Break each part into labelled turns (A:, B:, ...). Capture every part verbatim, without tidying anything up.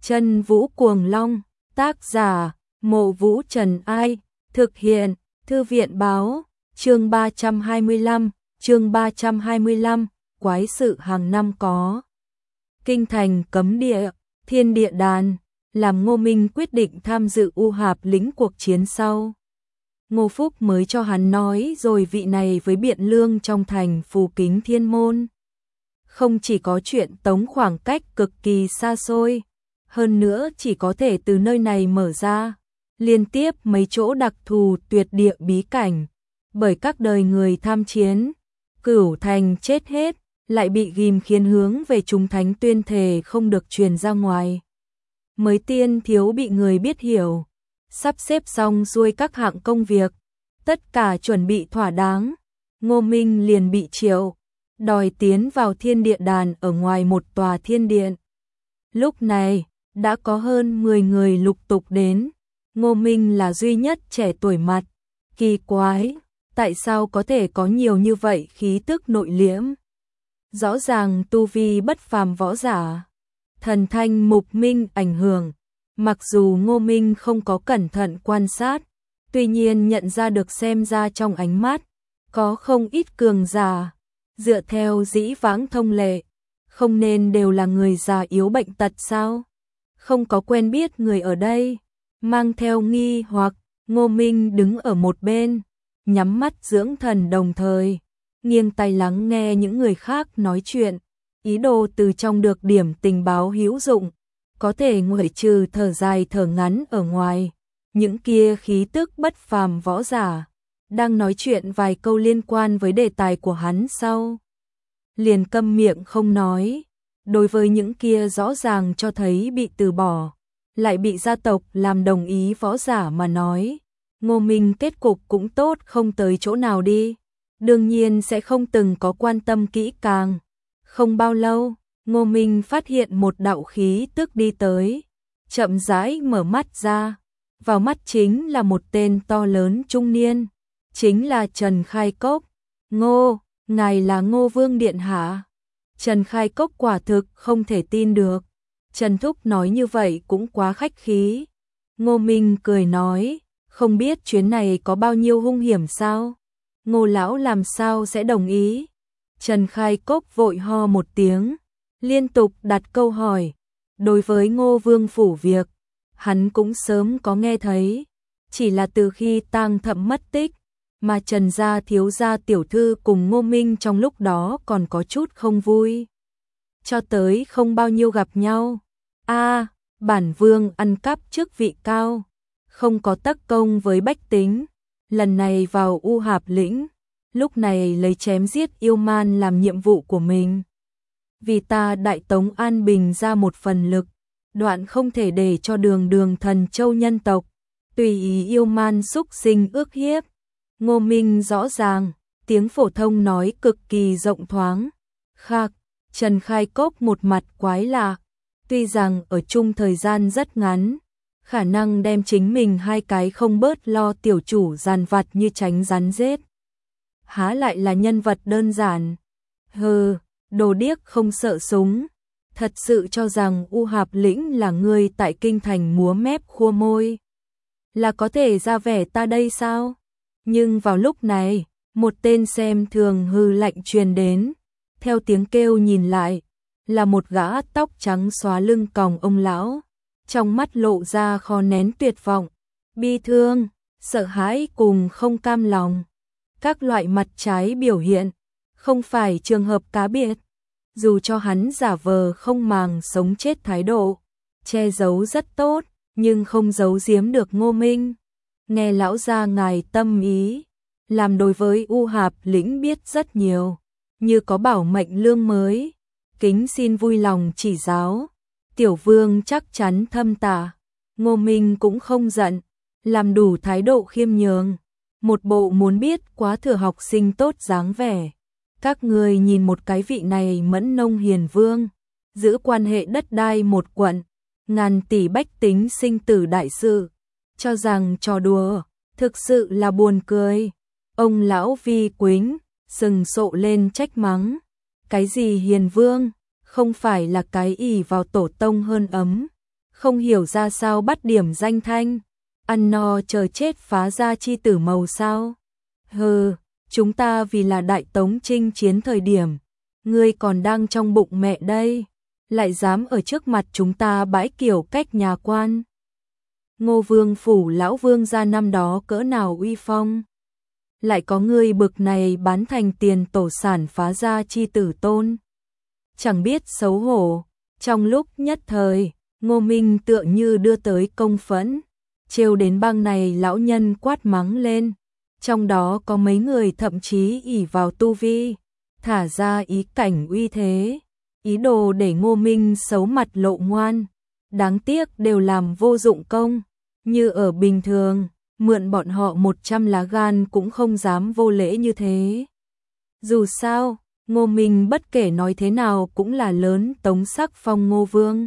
A: Chân Vũ Cuồng Long, tác giả, Mộ Vũ Trần Ai, thực hiện, Thư viện Báo, chương ba trăm hai mươi lăm, chương ba trăm hai mươi lăm, quái sự hàng năm có. Kinh thành cấm địa, thiên địa đàn, làm Ngô Minh quyết định tham dự U Hạp lĩnh cuộc chiến sau. Ngô Phúc mới cho hắn nói rồi vị này với Biện Lương trong thành Phù Kính Thiên Môn. Không chỉ có chuyện tống khoảng cách cực kỳ xa xôi, hơn nữa chỉ có thể từ nơi này mở ra, liên tiếp mấy chỗ đặc thù tuyệt địa bí cảnh, bởi các đời người tham chiến, cửu thành chết hết, lại bị ghim khiến hướng về chúng thánh tuyên thề không được truyền ra ngoài. Mới tiên thiếu bị người biết hiểu, sắp xếp xong xuôi các hạng công việc, tất cả chuẩn bị thỏa đáng, Ngô Minh liền bị triệu, đòi tiến vào thiên địa đàn ở ngoài một tòa thiên điện. Lúc này, đã có hơn mười người lục tục đến, Ngô Minh là duy nhất trẻ tuổi mặt, kỳ quái, tại sao có thể có nhiều như vậy khí tức nội liễm. Rõ ràng tu vi bất phàm võ giả, thần thanh mục minh ảnh hưởng, mặc dù Ngô Minh không có cẩn thận quan sát, tuy nhiên nhận ra được xem ra trong ánh mắt, có không ít cường giả, dựa theo dĩ vãng thông lệ, không nên đều là người già yếu bệnh tật sao? Không có quen biết người ở đây, mang theo nghi hoặc, Ngô Minh đứng ở một bên, nhắm mắt dưỡng thần đồng thời, nghiêng tai lắng nghe những người khác nói chuyện, ý đồ từ trong được điểm tình báo hữu dụng, có thể nguội trừ thở dài thở ngắn ở ngoài, những kia khí tức bất phàm võ giả, đang nói chuyện vài câu liên quan với đề tài của hắn sau. Liền câm miệng không nói, đối với những kia rõ ràng cho thấy bị từ bỏ, lại bị gia tộc làm đồng ý võ giả mà nói, Ngô Minh kết cục cũng tốt không tới chỗ nào đi, đương nhiên sẽ không từng có quan tâm kỹ càng. Không bao lâu, Ngô Minh phát hiện một đạo khí tức đi tới, chậm rãi mở mắt ra, vào mắt chính là một tên to lớn trung niên, chính là Trần Khai Cốc. Ngô, ngài là Ngô Vương Điện Hạ. Trần Khai Cốc quả thực không thể tin được, Trần Thúc nói như vậy cũng quá khách khí. Ngô Minh cười nói, không biết chuyến này có bao nhiêu hung hiểm sao? Ngô lão làm sao sẽ đồng ý? Trần Khai Cốc vội ho một tiếng, liên tục đặt câu hỏi. Đối với Ngô Vương phủ việc, hắn cũng sớm có nghe thấy, chỉ là từ khi Tang Thậm mất tích, mà Trần gia thiếu gia tiểu thư cùng Ngô Minh trong lúc đó còn có chút không vui. Cho tới không bao nhiêu gặp nhau. A, à, bản vương ăn cắp chức vị cao, không có tất công với bách tính, lần này vào U Hạp lĩnh, lúc này lấy chém giết yêu man làm nhiệm vụ của mình. Vì ta đại tống an bình ra một phần lực, đoạn không thể để cho đường đường thần châu nhân tộc, tùy ý yêu man xúc sinh ước hiếp. Ngô Minh rõ ràng, tiếng phổ thông nói cực kỳ rộng thoáng. Khắc, Trần Khai Cốc một mặt quái lạ, tuy rằng ở chung thời gian rất ngắn, khả năng đem chính mình hai cái không bớt lo tiểu chủ giàn vặt như tránh rắn rết. Há lại là nhân vật đơn giản. Hừ, đồ điếc không sợ súng, thật sự cho rằng U Hạp lĩnh là người tại kinh thành múa mép khua môi, là có thể ra vẻ ta đây sao? Nhưng vào lúc này, một tên xem thường hư lạnh truyền đến, theo tiếng kêu nhìn lại, là một gã tóc trắng xóa lưng còng ông lão, trong mắt lộ ra khó nén tuyệt vọng, bi thương, sợ hãi cùng không cam lòng. Các loại mặt trái biểu hiện, không phải trường hợp cá biệt, dù cho hắn giả vờ không màng sống chết thái độ, che giấu rất tốt, nhưng không giấu giếm được Ngô Minh. Nghe lão gia ngài tâm ý, làm đối với U Hạp lĩnh biết rất nhiều, như có bảo mệnh lương mới, kính xin vui lòng chỉ giáo. Tiểu vương chắc chắn thâm tạ. Ngô Minh cũng không giận, làm đủ thái độ khiêm nhường, một bộ muốn biết quá thừa học sinh tốt dáng vẻ. Các người nhìn một cái vị này mẫn nông hiền vương, giữ quan hệ đất đai một quận, ngàn tỷ bách tính sinh tử đại sự, cho rằng trò đùa, thực sự là buồn cười. Ông lão Vi Quýnh sừng sộ lên trách mắng, cái gì hiền vương, không phải là cái ỷ vào tổ tông hơn ấm, không hiểu ra sao bắt điểm danh thanh, ăn no chờ chết phá ra chi tử màu sao. Hừ, chúng ta vì là Đại Tống chinh chiến thời điểm, ngươi còn đang trong bụng mẹ đây, lại dám ở trước mặt chúng ta bãi kiểu cách nhà quan. Ngô Vương phủ lão vương gia năm đó cỡ nào uy phong, lại có ngươi bực này bán thành tiền tổ sản phá ra chi tử tôn. Chẳng biết xấu hổ, trong lúc nhất thời, Ngô Minh tựa như đưa tới công phẫn, trêu đến bang này lão nhân quát mắng lên, trong đó có mấy người thậm chí ỷ vào tu vi, thả ra ý cảnh uy thế, ý đồ để Ngô Minh xấu mặt lộ ngoan, đáng tiếc đều làm vô dụng công, như ở bình thường, mượn bọn họ một trăm lá gan cũng không dám vô lễ như thế. Dù sao, Ngô Minh bất kể nói thế nào cũng là lớn Tống sắc phong Ngô Vương.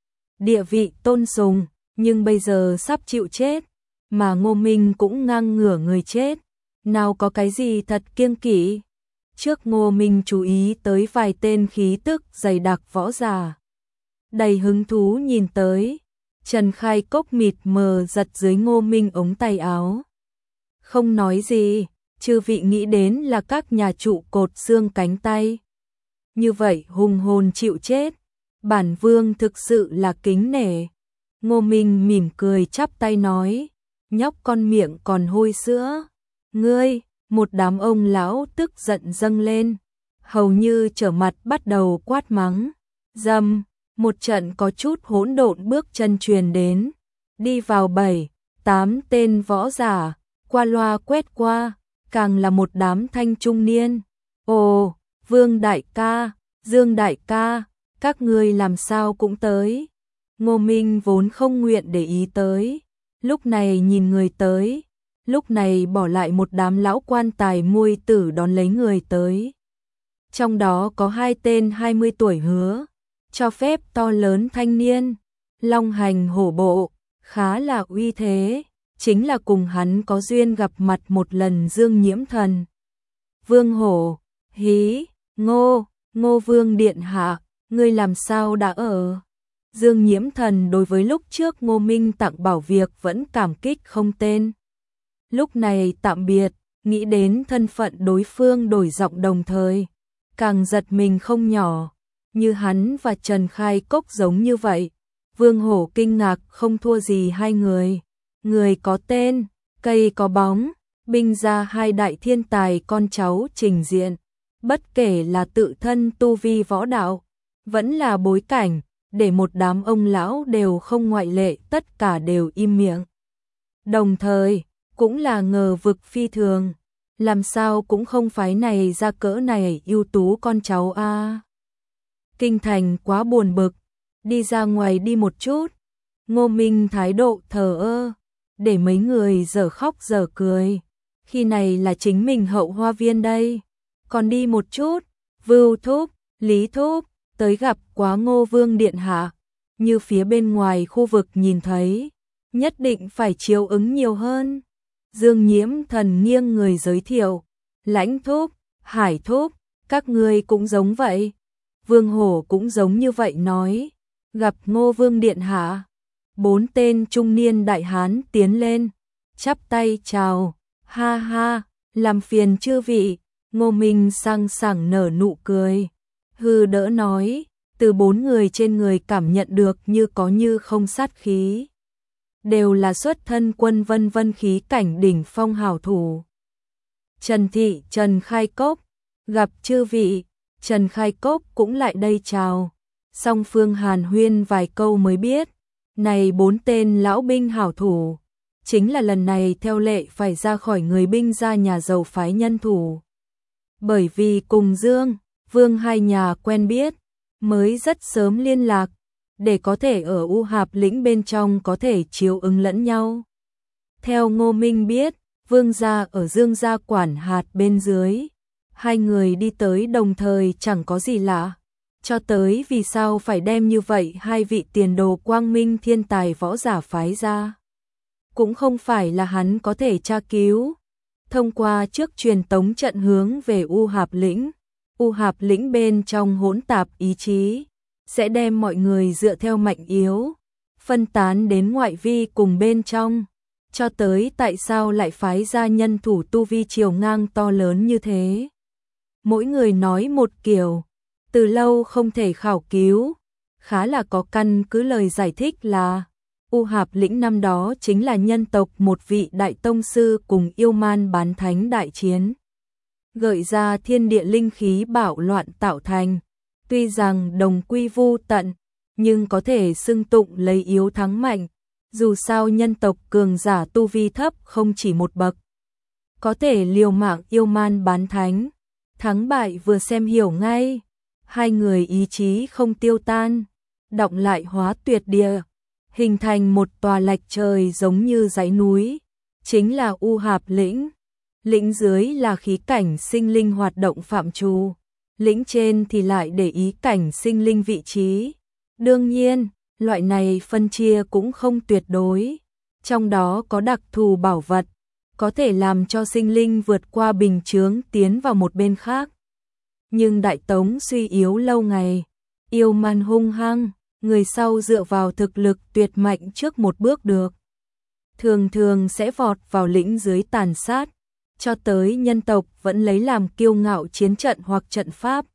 A: Địa vị tôn sùng, nhưng bây giờ sắp chịu chết, mà Ngô Minh cũng ngang ngửa người chết, nào có cái gì thật kiêng kỵ. Trước Ngô Minh chú ý tới vài tên khí tức dày đặc võ giả. Đầy hứng thú nhìn tới, Trần Khai Cốc mịt mờ giật dưới Ngô Minh ống tay áo. Không nói gì, chư vị nghĩ đến là các nhà trụ cột xương cánh tay. Như vậy hùng hồn chịu chết, bản vương thực sự là kính nể. Ngô Minh mỉm cười chắp tay nói, nhóc con miệng còn hôi sữa. Ngươi, một đám ông lão tức giận dâng lên, hầu như trở mặt bắt đầu quát mắng. Dầm, một trận có chút hỗn độn bước chân truyền đến, đi vào bảy, tám tên võ giả, qua loa quét qua, càng là một đám thanh trung niên. Ồ, Vương đại ca, Dương đại ca, các ngươi làm sao cũng tới. Ngô Minh vốn không nguyện để ý tới, lúc này nhìn người tới, lúc này bỏ lại một đám lão quan tài muôi tử đón lấy người tới. Trong đó có hai tên hai mươi tuổi hứa, cho phép to lớn thanh niên, long hành hổ bộ, khá là uy thế, chính là cùng hắn có duyên gặp mặt một lần Dương Nhiễm Thần. Vương Hổ, hí, Ngô, Ngô Vương điện hạ, ngươi làm sao đã ở? Dương Nhiễm Thần đối với lúc trước Ngô Minh tặng bảo việc vẫn cảm kích không tên. Lúc này tạm biệt, nghĩ đến thân phận đối phương đổi giọng đồng thời, càng giật mình không nhỏ, như hắn và Trần Khai Cốc giống như vậy. Vương Hổ kinh ngạc không thua gì hai người, người có tên, cây có bóng, binh ra hai đại thiên tài con cháu trình diện, bất kể là tự thân tu vi võ đạo, vẫn là bối cảnh, để một đám ông lão đều không ngoại lệ tất cả đều im miệng. Đồng thời, cũng là ngờ vực phi thường, làm sao cũng không phái này ra cỡ này ưu tú con cháu a. À. Kinh thành quá buồn bực, đi ra ngoài đi một chút. Ngô Minh thái độ thờ ơ, để mấy người dở khóc dở cười. Khi này là chính mình hậu hoa viên đây, còn đi một chút. Vưu Thúc, Lý Thúc, tới gặp quá Ngô Vương điện hạ, như phía bên ngoài khu vực nhìn thấy, nhất định phải chiếu ứng nhiều hơn. Dương Nhiễm Thần nghiêng người giới thiệu, Lãnh Thúc, Hải Thúc, các ngươi cũng giống vậy. Vương Hổ cũng giống như vậy nói, gặp Ngô Vương điện hạ. Bốn tên trung niên đại hán tiến lên, chắp tay chào, ha ha, làm phiền chư vị. Ngô Minh sang sảng nở nụ cười, hư đỡ nói, từ bốn người trên người cảm nhận được như có như không sát khí. Đều là xuất thân quân vân vân khí cảnh đỉnh phong hảo thủ. Trần Thị, Trần Khai Cốc, gặp chư vị. Trần Khai Cốc cũng lại đây chào, song phương hàn huyên vài câu mới biết, này bốn tên lão binh hảo thủ, chính là lần này theo lệ phải ra khỏi người binh ra nhà giàu phái nhân thủ. Bởi vì cùng Dương, Vương hai nhà quen biết, mới rất sớm liên lạc, để có thể ở U Hạp lĩnh bên trong có thể chiếu ứng lẫn nhau. Theo Ngô Minh biết, Vương gia ở Dương gia quản hạt bên dưới, hai người đi tới đồng thời chẳng có gì lạ, cho tới vì sao phải đem như vậy hai vị tiền đồ quang minh thiên tài võ giả phái ra. Cũng không phải là hắn có thể tra cứu. Thông qua trước truyền tống trận hướng về U Hạp lĩnh, U Hạp lĩnh bên trong hỗn tạp ý chí, sẽ đem mọi người dựa theo mạnh yếu, phân tán đến ngoại vi cùng bên trong, cho tới tại sao lại phái ra nhân thủ tu vi chiều ngang to lớn như thế. Mỗi người nói một kiểu, từ lâu không thể khảo cứu, khá là có căn cứ lời giải thích là U Hạp lĩnh năm đó chính là nhân tộc một vị đại tông sư cùng yêu man bán thánh đại chiến, gợi ra thiên địa linh khí bạo loạn tạo thành, tuy rằng đồng quy vu tận, nhưng có thể xưng tụng lấy yếu thắng mạnh, dù sao nhân tộc cường giả tu vi thấp không chỉ một bậc, có thể liều mạng yêu man bán thánh, thắng bại vừa xem hiểu ngay, hai người ý chí không tiêu tan, động lại hóa tuyệt địa, hình thành một tòa lạch trời giống như dãy núi, chính là U Hạp lĩnh. Lĩnh dưới là khí cảnh sinh linh hoạt động phạm trù, lĩnh trên thì lại để ý cảnh sinh linh vị trí. Đương nhiên, loại này phân chia cũng không tuyệt đối, trong đó có đặc thù bảo vật, có thể làm cho sinh linh vượt qua bình chướng tiến vào một bên khác. Nhưng Đại Tống suy yếu lâu ngày, yêu man hung hăng, người sau dựa vào thực lực tuyệt mạnh trước một bước được, thường thường sẽ vọt vào lĩnh dưới tàn sát, cho tới nhân tộc vẫn lấy làm kiêu ngạo chiến trận hoặc trận pháp.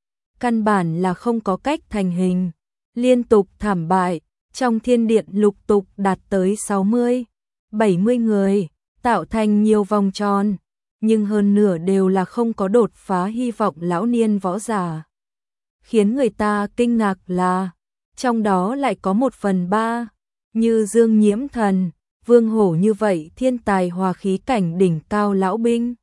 A: Căn bản là không có cách thành hình, liên tục thảm bại, trong thiên điện lục tục đạt tới sáu mươi, bảy mươi người, tạo thành nhiều vòng tròn, nhưng hơn nửa đều là không có đột phá hy vọng lão niên võ giả. Khiến người ta kinh ngạc là, trong đó lại có một phần ba, như Dương Nhiễm Thần, Vương Hổ như vậy thiên tài hòa khí cảnh đỉnh cao lão binh.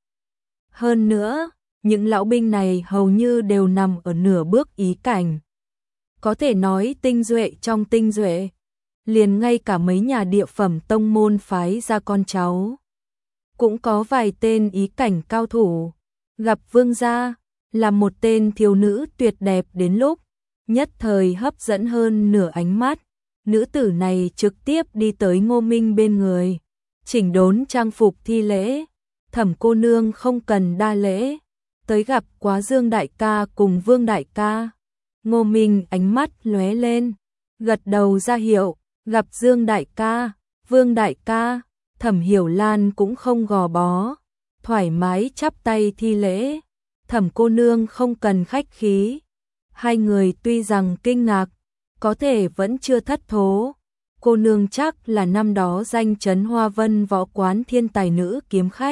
A: Hơn nữa, những lão binh này hầu như đều nằm ở nửa bước ý cảnh. Có thể nói tinh duệ trong tinh duệ, liền ngay cả mấy nhà địa phẩm tông môn phái ra con cháu. Cũng có vài tên ý cảnh cao thủ, gặp vương gia, là một tên thiếu nữ tuyệt đẹp đến lúc, nhất thời hấp dẫn hơn nửa ánh mắt. Nữ tử này trực tiếp đi tới Ngô Minh bên người, chỉnh đốn trang phục thi lễ, Thẩm cô nương không cần đa lễ, tới gặp Quá Dương đại ca cùng Vương đại ca. Ngô Minh ánh mắt lóe lên, gật đầu ra hiệu, gặp Dương đại ca, Vương đại ca, Thẩm Hiểu Lan cũng không gò bó, thoải mái chắp tay thi lễ, Thẩm cô nương không cần khách khí. Hai người tuy rằng kinh ngạc, có thể vẫn chưa thất thố. Cô nương chắc là năm đó danh chấn Hoa Vân võ quán thiên tài nữ kiếm khách,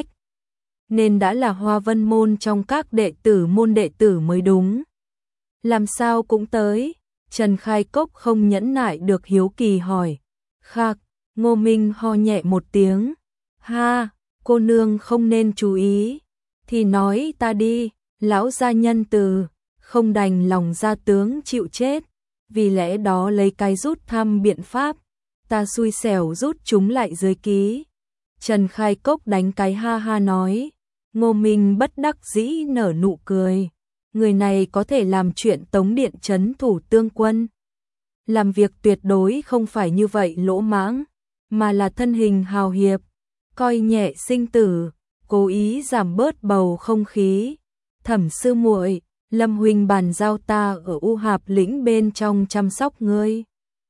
A: nên đã là Hoa Vân môn trong các đệ tử môn đệ tử mới đúng. Làm sao cũng tới? Trần Khai Cốc không nhẫn nại được hiếu kỳ hỏi. Khạc, Ngô Minh ho nhẹ một tiếng. Ha, cô nương không nên chú ý, thì nói ta đi, lão gia nhân từ, không đành lòng gia tướng chịu chết. Vì lẽ đó lấy cái rút thăm biện pháp, ta xui xẻo rút chúng lại dưới ký. Trần Khai Cốc đánh cái ha ha nói. Ngô Minh bất đắc dĩ nở nụ cười. Người này có thể làm chuyện tống điện trấn thủ tương quân. Làm việc tuyệt đối không phải như vậy lỗ mãng, mà là thân hình hào hiệp, coi nhẹ sinh tử, cố ý giảm bớt bầu không khí. Thẩm sư muội, Lâm huynh bàn giao ta ở U Hạp lĩnh bên trong chăm sóc ngươi,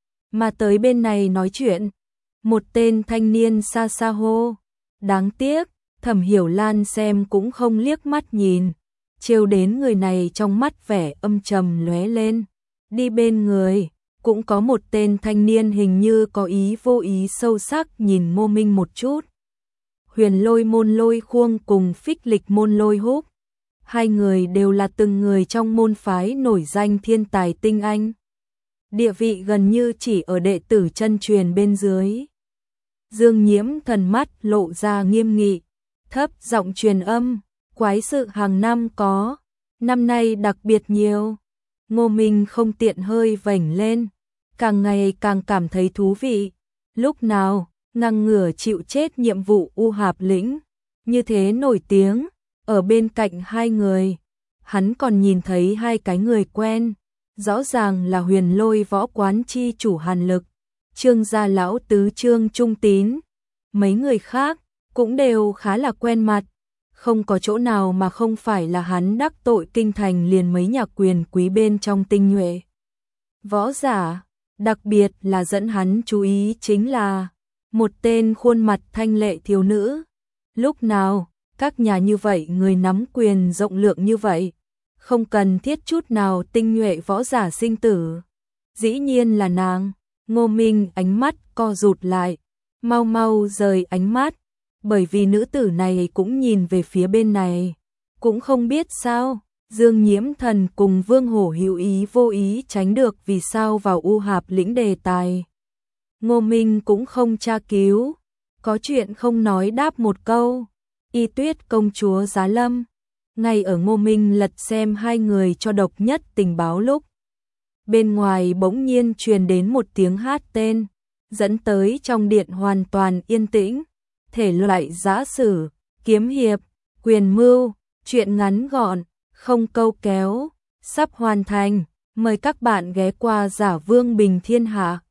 A: mà tới bên này nói chuyện. Một tên thanh niên xa xa hô. Đáng tiếc, Thẩm Hiểu Lan xem cũng không liếc mắt nhìn, trêu đến người này trong mắt vẻ âm trầm lóe lên. Đi bên người, cũng có một tên thanh niên hình như có ý vô ý sâu sắc nhìn Ngô Minh một chút. Huyền Lôi môn Lôi Khuông cùng Phích Lịch môn Lôi Húc, hai người đều là từng người trong môn phái nổi danh thiên tài tinh anh. Địa vị gần như chỉ ở đệ tử chân truyền bên dưới. Dương Nhiễm Thần mắt lộ ra nghiêm nghị, thấp giọng truyền âm, quái sự hàng năm có, năm nay đặc biệt nhiều. Ngô Minh không tiện hơi vểnh lên, càng ngày càng cảm thấy thú vị. Lúc nào, ngang ngửa chịu chết nhiệm vụ U Hạp lĩnh, như thế nổi tiếng. Ở bên cạnh hai người, hắn còn nhìn thấy hai cái người quen, rõ ràng là Huyền Lôi võ quán chi chủ Hàn Lực, Trương gia lão tứ Trương Trung Tín. Mấy người khác cũng đều khá là quen mặt, không có chỗ nào mà không phải là hắn đắc tội kinh thành liền mấy nhà quyền quý bên trong tinh nhuệ. Võ giả, Đặc biệt là dẫn hắn chú ý chính là một tên khuôn mặt thanh lệ thiếu nữ. Lúc nào, các nhà như vậy người nắm quyền rộng lượng như vậy, không cần thiết chút nào tinh nhuệ võ giả sinh tử. Dĩ nhiên là nàng. Ngô Minh ánh mắt co rụt lại, mau mau rời ánh mắt, bởi vì nữ tử này cũng nhìn về phía bên này. Cũng không biết sao, Dương Nhiễm Thần cùng Vương Hổ hữu ý vô ý tránh được vì sao vào U Hạp lĩnh đề tài. Ngô Minh cũng không tra cứu, có chuyện không nói đáp một câu. Y Tuyết công chúa Giá Lâm. Ngay ở Ngô Minh lật xem hai người cho độc nhất tình báo lúc, bên ngoài bỗng nhiên truyền đến một tiếng hát tên, dẫn tới trong điện hoàn toàn yên tĩnh. Thể loại giã sử, kiếm hiệp, quyền mưu, chuyện ngắn gọn, không câu kéo, sắp hoàn thành. Mời các bạn ghé qua Giả Vương Bình Thiên Hạ.